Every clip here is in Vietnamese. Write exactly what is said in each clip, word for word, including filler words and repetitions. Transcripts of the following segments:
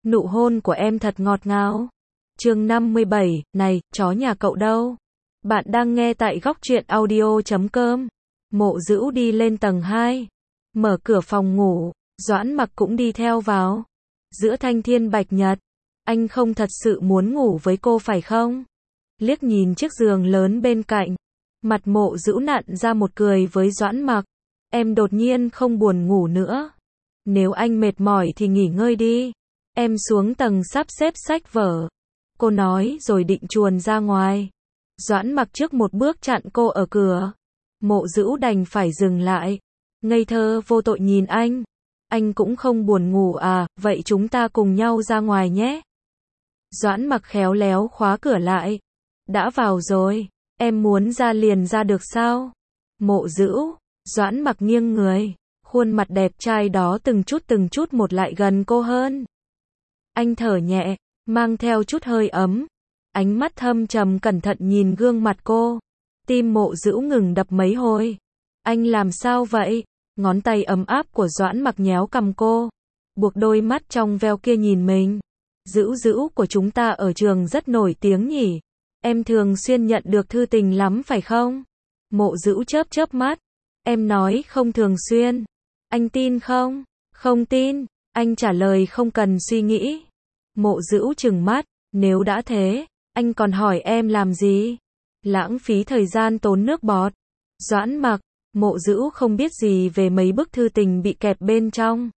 Nụ hôn của em thật ngọt ngào. Chương năm mươi bảy, này, chó nhà cậu đâu? Bạn đang nghe tại góc truyện audio chấm com. Mộ Dữu đi lên tầng hai, mở cửa phòng ngủ, Doãn Mặc cũng đi theo vào. Giữa thanh thiên bạch nhật, anh không thật sự muốn ngủ với cô phải không? Liếc nhìn chiếc giường lớn bên cạnh, mặt Mộ Dữu nặn ra một cười với Doãn Mặc. Em đột nhiên không buồn ngủ nữa. Nếu anh mệt mỏi thì nghỉ ngơi đi. Em xuống tầng sắp xếp sách vở. Cô nói rồi định chuồn ra ngoài. Doãn Mặc trước một bước chặn cô ở cửa. Mộ Dữu đành phải dừng lại. Ngây thơ vô tội nhìn anh. Anh cũng không buồn ngủ à, vậy chúng ta cùng nhau ra ngoài nhé. Doãn Mặc khéo léo khóa cửa lại. Đã vào rồi, em muốn ra liền ra được sao? Mộ Dữu, Doãn Mặc nghiêng người. Khuôn mặt đẹp trai đó từng chút từng chút một lại gần cô hơn. Anh thở nhẹ, mang theo chút hơi ấm. Ánh mắt thâm trầm cẩn thận nhìn gương mặt cô. Tim Mộ Dữu ngừng đập mấy hồi. Anh làm sao vậy? Ngón tay ấm áp của Doãn Mặc nhéo cằm cô. Buộc đôi mắt trong veo kia nhìn mình. Dữu Dữu của chúng ta ở trường rất nổi tiếng nhỉ? Em thường xuyên nhận được thư tình lắm phải không? Mộ Dữu chớp chớp mắt. Em nói không thường xuyên. Anh tin không? Không tin. Anh trả lời không cần suy nghĩ. Mộ Dữu trừng mắt. Nếu đã thế, anh còn hỏi em làm gì? Lãng phí thời gian tốn nước bọt. Doãn Mặc, Mộ Dữu không biết gì về mấy bức thư tình bị kẹp bên trong.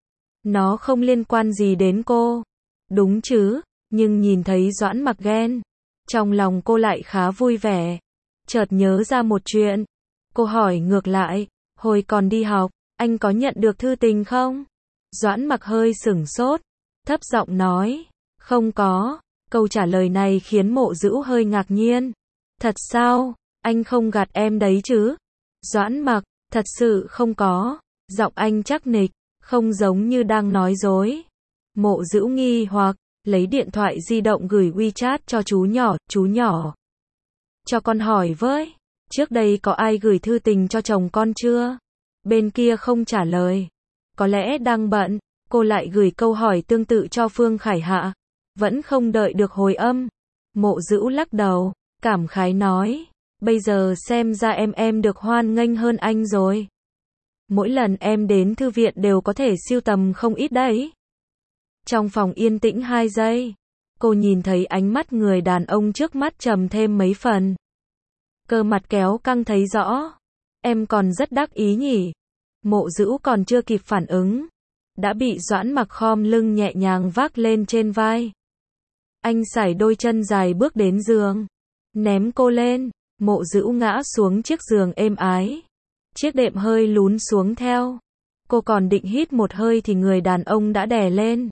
Nó không liên quan gì đến cô. Đúng chứ, nhưng nhìn thấy Doãn Mặc ghen. Trong lòng cô lại khá vui vẻ. Chợt nhớ ra một chuyện. Cô hỏi ngược lại, hồi còn đi học, anh có nhận được thư tình không? Doãn Mặc hơi sửng sốt, thấp giọng nói, không có. Câu trả lời này khiến Mộ Dữu hơi ngạc nhiên. Thật sao? Anh không gạt em đấy chứ? Doãn Mặc, thật sự không có. Giọng anh chắc nịch, không giống như đang nói dối. Mộ Dữu nghi hoặc, lấy điện thoại di động gửi WeChat cho chú nhỏ, chú nhỏ. Cho con hỏi với, trước đây có ai gửi thư tình cho chồng con chưa? Bên kia không trả lời. Có lẽ đang bận, cô lại gửi câu hỏi tương tự cho Phương Khải Hạ. Vẫn không đợi được hồi âm. Mộ Dữu lắc đầu, cảm khái nói, bây giờ xem ra em em được hoan nghênh hơn anh rồi. Mỗi lần em đến thư viện đều có thể sưu tầm không ít đấy. Trong phòng yên tĩnh hai giây, cô nhìn thấy ánh mắt người đàn ông trước mắt trầm thêm mấy phần. Cơ mặt kéo căng thấy rõ. Em còn rất đắc ý nhỉ? Mộ Dữu còn chưa kịp phản ứng, đã bị Doãn Mặc khom lưng nhẹ nhàng vác lên trên vai. Anh sải đôi chân dài bước đến giường, ném cô lên. Mộ Dữu ngã xuống chiếc giường êm ái. Chiếc đệm hơi lún xuống theo. Cô còn định hít một hơi thì người đàn ông đã đè lên.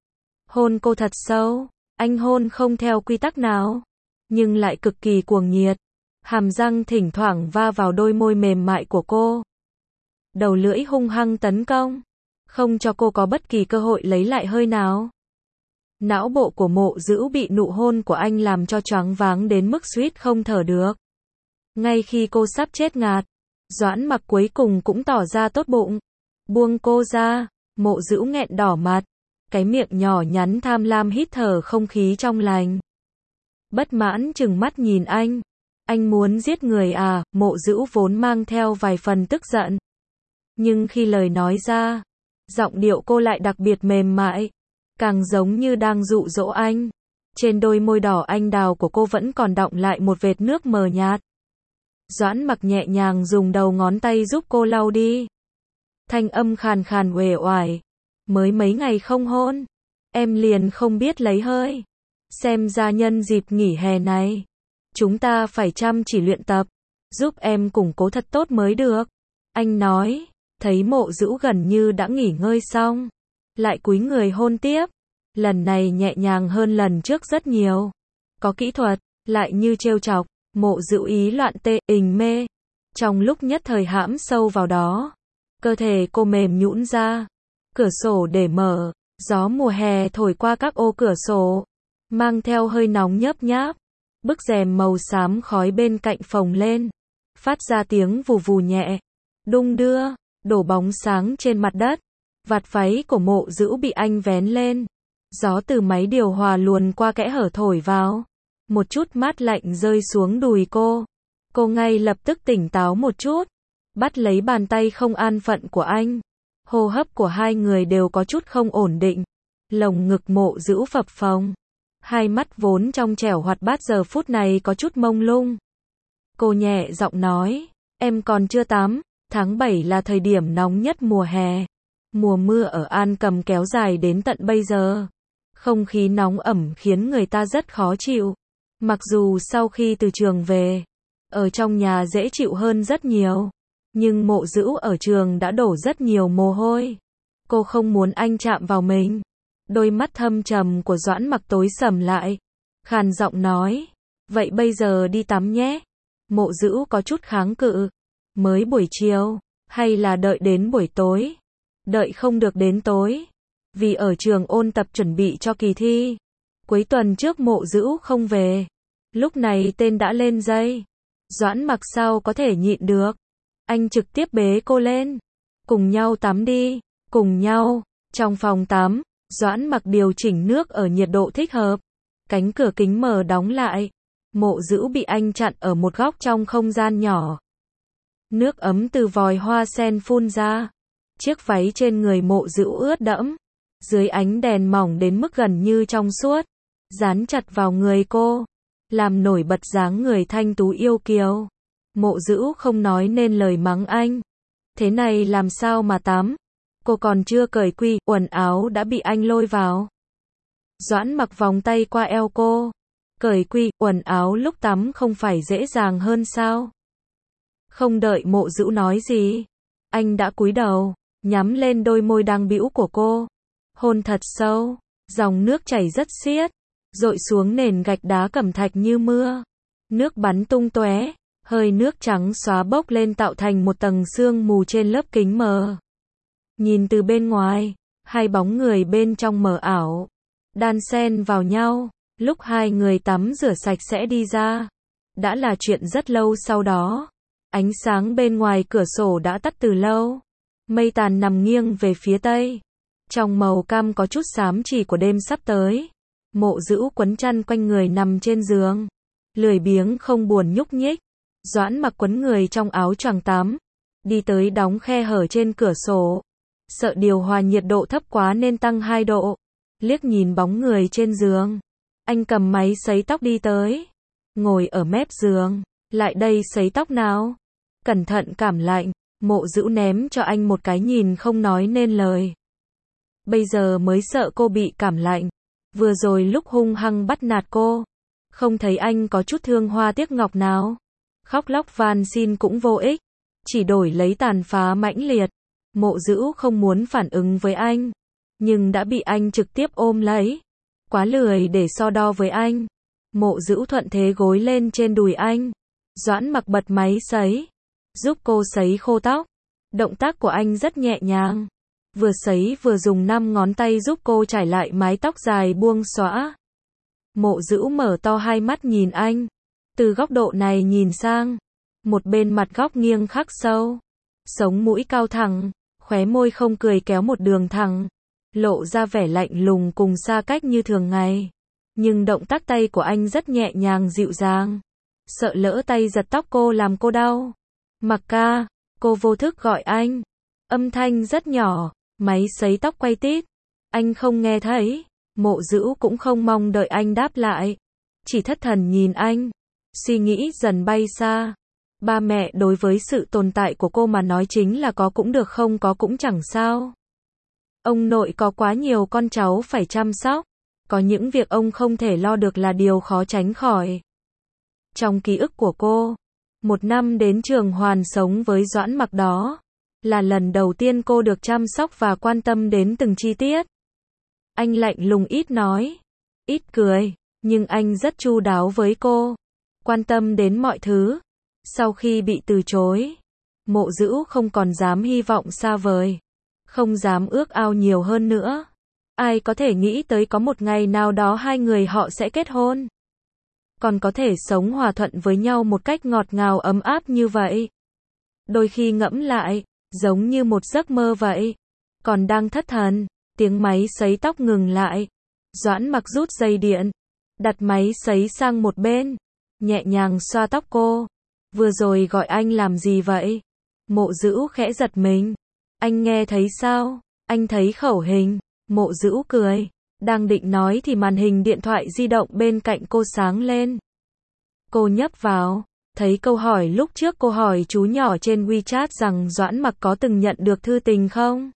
Hôn cô thật sâu. Anh hôn không theo quy tắc nào, nhưng lại cực kỳ cuồng nhiệt. Hàm răng thỉnh thoảng va vào đôi môi mềm mại của cô. Đầu lưỡi hung hăng tấn công, không cho cô có bất kỳ cơ hội lấy lại hơi nào. Não bộ của Mộ Dữu bị nụ hôn của anh làm cho choáng váng đến mức suýt không thở được. Ngay khi cô sắp chết ngạt, Doãn Mặc cuối cùng cũng tỏ ra tốt bụng. Buông cô ra, Mộ Dữu nghẹn đỏ mặt. Cái miệng nhỏ nhắn tham lam hít thở không khí trong lành. Bất mãn trừng mắt nhìn anh. Anh muốn giết người à? Mộ Dữu vốn mang theo vài phần tức giận. Nhưng khi lời nói ra, giọng điệu cô lại đặc biệt mềm mại. Càng giống như đang dụ dỗ anh. Trên đôi môi đỏ anh đào của cô vẫn còn đọng lại một vệt nước mờ nhạt. Doãn Mặc nhẹ nhàng dùng đầu ngón tay giúp cô lau đi. Thanh âm khàn khàn uể oải. Mới mấy ngày không hôn, em liền không biết lấy hơi. Xem ra nhân dịp nghỉ hè này, chúng ta phải chăm chỉ luyện tập, giúp em củng cố thật tốt mới được. Anh nói, thấy Mộ Dữu gần như đã nghỉ ngơi xong, lại cúi người hôn tiếp. Lần này nhẹ nhàng hơn lần trước rất nhiều. Có kỹ thuật, lại như trêu chọc. Mộ Dữu ý loạn tê, ình mê. Trong lúc nhất thời hãm sâu vào đó, cơ thể cô mềm nhũn ra. Cửa sổ để mở, gió mùa hè thổi qua các ô cửa sổ, mang theo hơi nóng nhớp nháp. Bức rèm màu xám khói bên cạnh phồng lên, phát ra tiếng vù vù nhẹ, đung đưa, đổ bóng sáng trên mặt đất. Vạt váy của Mộ Dữu bị anh vén lên, Gió từ máy điều hòa luồn qua kẽ hở thổi vào. Một chút mát lạnh rơi xuống đùi cô. Cô ngay lập tức tỉnh táo một chút. Bắt lấy bàn tay không an phận của anh. Hô hấp của hai người đều có chút không ổn định. Lồng ngực Mộ Dữu phập phồng. Hai mắt vốn trong trẻo hoạt bát giờ phút này có chút mông lung. Cô nhẹ giọng nói, em còn chưa tắm, tháng bảy là thời điểm nóng nhất mùa hè. Mùa mưa ở An Cầm kéo dài đến tận bây giờ. Không khí nóng ẩm khiến người ta rất khó chịu. Mặc dù sau khi từ trường về, ở trong nhà dễ chịu hơn rất nhiều. Nhưng Mộ Dữu ở trường đã đổ rất nhiều mồ hôi. Cô không muốn anh chạm vào mình. Đôi mắt thâm trầm của Doãn Mặc tối sầm lại. Khàn giọng nói, vậy bây giờ đi tắm nhé. Mộ Dữu có chút kháng cự. Mới buổi chiều, hay là đợi đến buổi tối? Đợi không được đến tối. Vì ở trường ôn tập chuẩn bị cho kỳ thi. Cuối tuần trước Mộ Dữu không về. Lúc này tên đã lên dây. Doãn Mặc sao có thể nhịn được. Anh trực tiếp bế cô lên. Cùng nhau tắm đi. Cùng nhau. Trong phòng tắm, Doãn Mặc điều chỉnh nước ở nhiệt độ thích hợp. Cánh cửa kính mở đóng lại. Mộ Dữu bị anh chặn ở một góc trong không gian nhỏ. Nước ấm từ vòi hoa sen phun ra. Chiếc váy trên người Mộ Dữu ướt đẫm. Dưới ánh đèn mỏng đến mức gần như trong suốt. Dán chặt vào người cô. Làm nổi bật dáng người thanh tú yêu kiều. Mộ Dữu không nói nên lời mắng anh. Thế này làm sao mà tắm? Cô còn chưa cởi quy, quần áo đã bị anh lôi vào. Doãn Mặc vòng tay qua eo cô. Cởi quy, quần áo lúc tắm không phải dễ dàng hơn sao? Không đợi Mộ Dữu nói gì. Anh đã cúi đầu, nhắm lên đôi môi đang bĩu của cô. Hôn thật sâu, dòng nước chảy rất xiết. Dội xuống nền gạch đá cẩm thạch như mưa. Nước bắn tung tóe. Hơi nước trắng xóa bốc lên tạo thành một tầng sương mù trên lớp kính mờ. Nhìn từ bên ngoài, hai bóng người bên trong mờ ảo, đan xen vào nhau. Lúc hai người tắm rửa sạch sẽ đi ra, đã là chuyện rất lâu sau đó. Ánh sáng bên ngoài cửa sổ đã tắt từ lâu. Mây tàn nằm nghiêng về phía tây. Trong màu cam có chút xám chỉ của đêm sắp tới. Mộ Dữu quấn chăn quanh người nằm trên giường. Lười biếng không buồn nhúc nhích. Doãn Mặc quấn người trong áo choàng tắm. Đi tới đóng khe hở trên cửa sổ. Sợ điều hòa nhiệt độ thấp quá nên tăng hai độ. Liếc nhìn bóng người trên giường. Anh cầm máy sấy tóc đi tới. Ngồi ở mép giường. Lại đây sấy tóc nào. Cẩn thận cảm lạnh. Mộ Dữu ném cho anh một cái nhìn không nói nên lời. Bây giờ mới sợ cô bị cảm lạnh. Vừa rồi lúc hung hăng bắt nạt cô. Không thấy anh có chút thương hoa tiếc ngọc nào. Khóc lóc van xin cũng vô ích. Chỉ đổi lấy tàn phá mãnh liệt. Mộ Dữu không muốn phản ứng với anh. Nhưng đã bị anh trực tiếp ôm lấy. Quá lười để so đo với anh. Mộ Dữu thuận thế gối lên trên đùi anh. Doãn Mặc bật máy sấy. Giúp cô sấy khô tóc. Động tác của anh rất nhẹ nhàng. Vừa sấy vừa dùng năm ngón tay giúp cô trải lại mái tóc dài buông xõa. Mộ Dữu mở to hai mắt nhìn anh. Từ góc độ này nhìn sang. Một bên mặt góc nghiêng khắc sâu. Sống mũi cao thẳng. Khóe môi không cười kéo một đường thẳng. Lộ ra vẻ lạnh lùng cùng xa cách như thường ngày. Nhưng động tác tay của anh rất nhẹ nhàng dịu dàng. Sợ lỡ tay giật tóc cô làm cô đau. Mặc ca, cô vô thức gọi anh. Âm thanh rất nhỏ. Máy sấy tóc quay tít. Anh không nghe thấy. Mộ Dữu cũng không mong đợi anh đáp lại. Chỉ thất thần nhìn anh. Suy nghĩ dần bay xa. Ba mẹ đối với sự tồn tại của cô mà nói chính là có cũng được không có cũng chẳng sao. Ông nội có quá nhiều con cháu phải chăm sóc. Có những việc ông không thể lo được là điều khó tránh khỏi. Trong ký ức của cô, một năm đến trường Hoàn sống với Doãn Mặc đó, là lần đầu tiên cô được chăm sóc và quan tâm đến từng chi tiết. Anh lạnh lùng ít nói, ít cười, nhưng anh rất chu đáo với cô, quan tâm đến mọi thứ. Sau khi bị từ chối, Mộ Dữu không còn dám hy vọng xa vời, không dám ước ao nhiều hơn nữa. Ai có thể nghĩ tới có một ngày nào đó hai người họ sẽ kết hôn, còn có thể sống hòa thuận với nhau một cách ngọt ngào ấm áp như vậy. Đôi khi ngẫm lại, giống như một giấc mơ vậy. Còn đang thất thần, tiếng máy sấy tóc ngừng lại. Doãn Mặc rút dây điện, đặt máy sấy sang một bên, nhẹ nhàng xoa tóc cô. Vừa rồi gọi anh làm gì vậy? Mộ Dữu khẽ giật mình. Anh nghe thấy sao? Anh thấy khẩu hình. Mộ Dữu cười. Đang định nói thì màn hình điện thoại di động bên cạnh cô sáng lên. Cô nhấp vào, thấy câu hỏi lúc trước cô hỏi chú nhỏ trên WeChat rằng Doãn Mặc có từng nhận được thư tình không?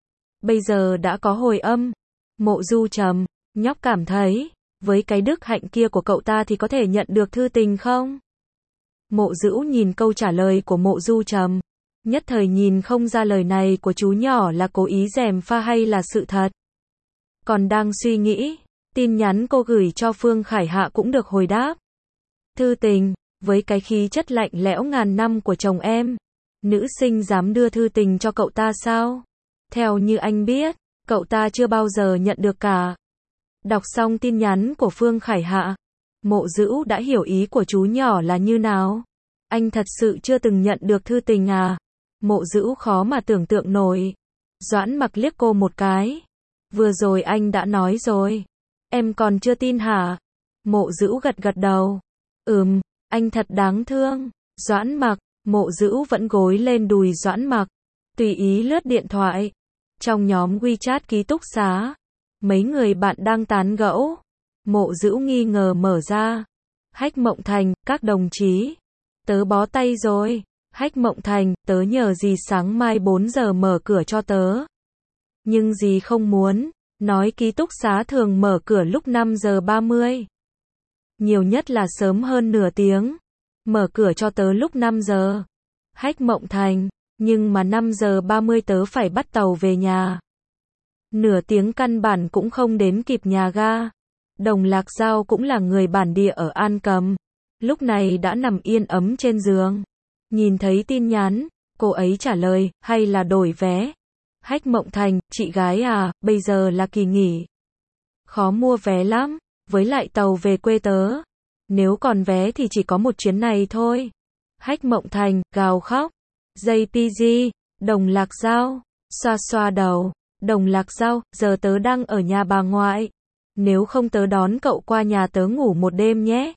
Bây giờ đã có hồi âm. Mộ Du trầm, nhóc cảm thấy, với cái đức hạnh kia của cậu ta thì có thể nhận được thư tình không? Mộ Dữu nhìn câu trả lời của Mộ Du trầm, nhất thời nhìn không ra lời này của chú nhỏ là cố ý gièm pha hay là sự thật. Còn đang suy nghĩ, tin nhắn cô gửi cho Phương Khải Hạ cũng được hồi đáp. Thư tình, với cái khí chất lạnh lẽo ngàn năm của chồng em, nữ sinh dám đưa thư tình cho cậu ta sao? Theo như anh biết, cậu ta chưa bao giờ nhận được cả. Đọc xong tin nhắn của Phương Khải Hạ, Mộ Dữu đã hiểu ý của chú nhỏ là như nào. Anh thật sự chưa từng nhận được thư tình à? Mộ Dữu khó mà tưởng tượng nổi. Doãn Mặc liếc cô một cái. Vừa rồi anh đã nói rồi. Em còn chưa tin hả? Mộ Dữu gật gật đầu. Ừm, anh thật đáng thương. Doãn Mặc, Mộ Dữu vẫn gối lên đùi Doãn Mặc, tùy ý lướt điện thoại. Trong nhóm WeChat ký túc xá, mấy người bạn đang tán gẫu. Mộ Dữu nghi ngờ mở ra. Hách Mộng Thành, các đồng chí, tớ bó tay rồi. Hách Mộng Thành, tớ nhờ dì sáng mai bốn giờ mở cửa cho tớ. Nhưng dì không muốn, nói ký túc xá thường mở cửa lúc năm giờ ba mươi. Nhiều nhất là sớm hơn nửa tiếng. Mở cửa cho tớ lúc năm giờ. Hách Mộng Thành, nhưng mà năm giờ ba mươi tớ phải bắt tàu về nhà. Nửa tiếng căn bản cũng không đến kịp nhà ga. Đồng Lạc Giao cũng là người bản địa ở An Cầm. Lúc này đã nằm yên ấm trên giường. Nhìn thấy tin nhắn, cô ấy trả lời, hay là đổi vé? Hách Mộng Thành, chị gái à, bây giờ là kỳ nghỉ. Khó mua vé lắm, với lại tàu về quê tớ. Nếu còn vé thì chỉ có một chuyến này thôi. Hách Mộng Thành, gào khóc. gi pê giê, Đồng Lạc Giao, xoa xoa đầu. Đồng Lạc Giao, giờ tớ đang ở nhà bà ngoại. Nếu không tớ đón cậu qua nhà tớ ngủ một đêm nhé.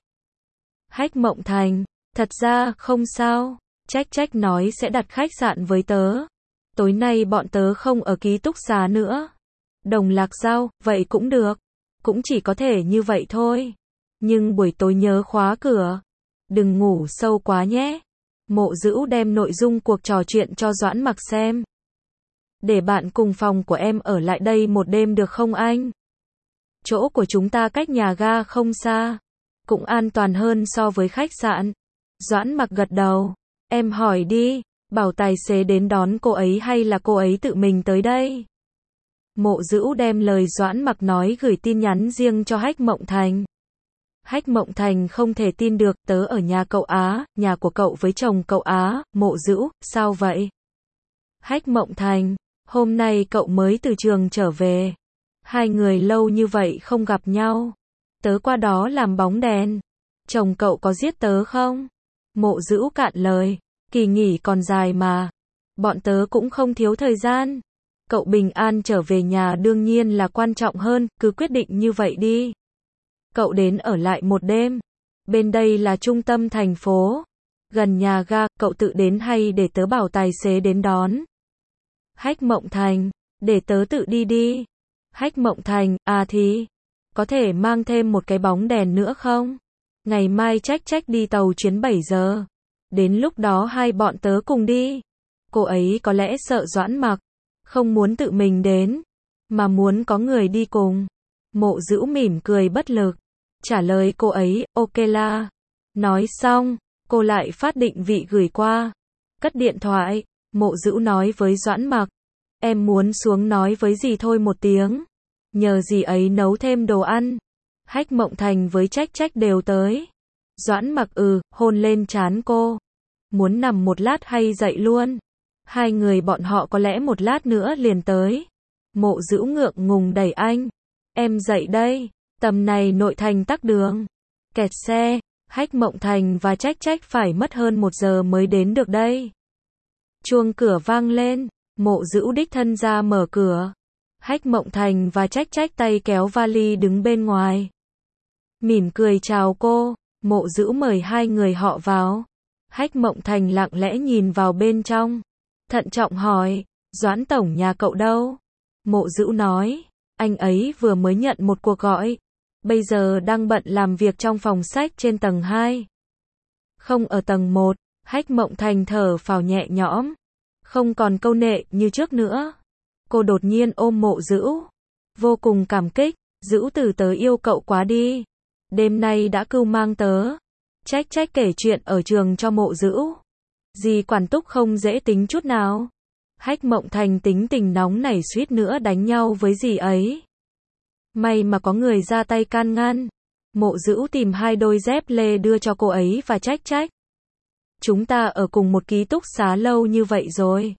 Hách Mộng Thành, thật ra, không sao. Trách Trách nói sẽ đặt khách sạn với tớ. Tối nay bọn tớ không ở ký túc xá nữa. Đồng Lạc Giao, vậy cũng được. Cũng chỉ có thể như vậy thôi. Nhưng buổi tối nhớ khóa cửa. Đừng ngủ sâu quá nhé. Mộ Dữu đem nội dung cuộc trò chuyện cho Doãn Mặc xem. Để bạn cùng phòng của em ở lại đây một đêm được không anh? Chỗ của chúng ta cách nhà ga không xa. Cũng an toàn hơn so với khách sạn. Doãn Mặc gật đầu. Em hỏi đi, bảo tài xế đến đón cô ấy hay là cô ấy tự mình tới đây? Mộ Dữu đem lời Doãn Mặc nói gửi tin nhắn riêng cho Hách Mộng Thành. Hách Mộng Thành không thể tin được, tớ ở nhà cậu Á, nhà của cậu với chồng cậu Á. Mộ Dữu, sao vậy? Hách Mộng Thành, hôm nay cậu mới từ trường trở về. Hai người lâu như vậy không gặp nhau. Tớ qua đó làm bóng đèn. Chồng cậu có giết tớ không? Mộ Dữu cạn lời. Kỳ nghỉ còn dài mà. Bọn tớ cũng không thiếu thời gian. Cậu bình an trở về nhà đương nhiên là quan trọng hơn, cứ quyết định như vậy đi. Cậu đến ở lại một đêm. Bên đây là trung tâm thành phố. Gần nhà ga, cậu tự đến hay để tớ bảo tài xế đến đón? Hách Mộng Thành, để tớ tự đi đi. Hách Mộng Thành, à thì, có thể mang thêm một cái bóng đèn nữa không? Ngày mai Trách Trách đi tàu chuyến bảy giờ. Đến lúc đó hai bọn tớ cùng đi. Cô ấy có lẽ sợ Doãn Mặc, không muốn tự mình đến, mà muốn có người đi cùng. Mộ Dữu mỉm cười bất lực, trả lời cô ấy, ok la. Nói xong, cô lại phát định vị gửi qua. Cất điện thoại, Mộ Dữu nói với Doãn Mặc, em muốn xuống nói với dì thôi một tiếng. Nhờ dì ấy nấu thêm đồ ăn. Hách Mộng Thành với Trách Trách đều tới. Doãn Mặc ừ, hôn lên trán cô. Muốn nằm một lát hay dậy luôn? Hai người bọn họ có lẽ một lát nữa liền tới. Mộ Dữu ngượng ngùng đẩy anh. Em dậy đây, tầm này nội thành tắc đường. Kẹt xe, Hách Mộng Thành và Trách Trách phải mất hơn một giờ mới đến được đây. Chuông cửa vang lên, Mộ Dữu đích thân ra mở cửa. Hách Mộng Thành và Trách Trách tay kéo vali đứng bên ngoài. Mỉm cười chào cô, Mộ Dữu mời hai người họ vào. Hách Mộng Thành lặng lẽ nhìn vào bên trong, thận trọng hỏi, Doãn tổng nhà cậu đâu? Mộ Dữu nói, anh ấy vừa mới nhận một cuộc gọi, bây giờ đang bận làm việc trong phòng sách trên tầng hai. Không ở tầng một, Hách Mộng Thành thở phào nhẹ nhõm, không còn câu nệ như trước nữa. Cô đột nhiên ôm Mộ Dữu, vô cùng cảm kích, Dữu từ tớ yêu cậu quá đi. Đêm nay đã cưu mang tớ. Trách Trách kể chuyện ở trường cho Mộ Dữu. Dì Quản Túc không dễ tính chút nào. Hách Mộng Thành tính tình nóng nảy suýt nữa đánh nhau với dì ấy. May mà có người ra tay can ngăn. Mộ Dữu tìm hai đôi dép lê đưa cho cô ấy và Trách Trách. Chúng ta ở cùng một ký túc xá lâu như vậy rồi.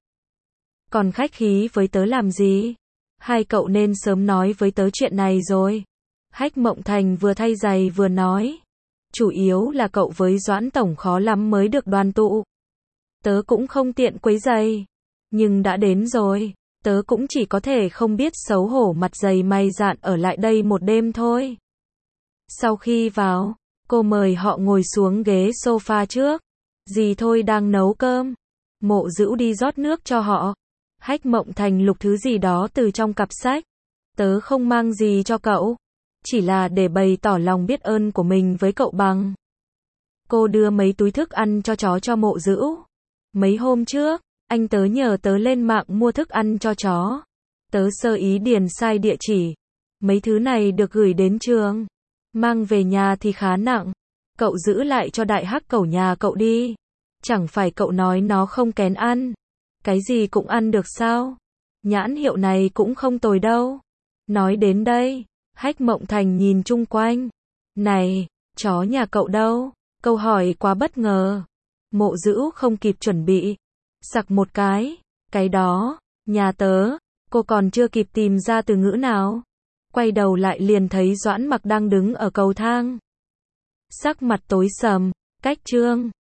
Còn khách khí với tớ làm gì? Hai cậu nên sớm nói với tớ chuyện này rồi. Hách Mộng Thành vừa thay giày vừa nói. Chủ yếu là cậu với Doãn tổng khó lắm mới được đoàn tụ. Tớ cũng không tiện quấy giày. Nhưng đã đến rồi, tớ cũng chỉ có thể không biết xấu hổ mặt dày mày dạn ở lại đây một đêm thôi. Sau khi vào, cô mời họ ngồi xuống ghế sofa trước. Dì thôi đang nấu cơm. Mộ Dữu đi rót nước cho họ. Hách Mộng Thành lục thứ gì đó từ trong cặp sách. Tớ không mang gì cho cậu. Chỉ là để bày tỏ lòng biết ơn của mình với cậu bằng. Cô đưa mấy túi thức ăn cho chó cho Mộ Dữu. Mấy hôm trước, anh tớ nhờ tớ lên mạng mua thức ăn cho chó. Tớ sơ ý điền sai địa chỉ. Mấy thứ này được gửi đến trường. Mang về nhà thì khá nặng. Cậu giữ lại cho đại hắc cẩu nhà cậu đi. Chẳng phải cậu nói nó không kén ăn. Cái gì cũng ăn được sao? Nhãn hiệu này cũng không tồi đâu. Nói đến đây, Hách Mộng Thành nhìn chung quanh. Này, chó nhà cậu đâu? Câu hỏi quá bất ngờ. Mộ Dữu không kịp chuẩn bị. Sặc một cái. Cái đó, nhà tớ. Cô còn chưa kịp tìm ra từ ngữ nào. Quay đầu lại liền thấy Doãn Mặc đang đứng ở cầu thang. Sắc mặt tối sầm, cách chương.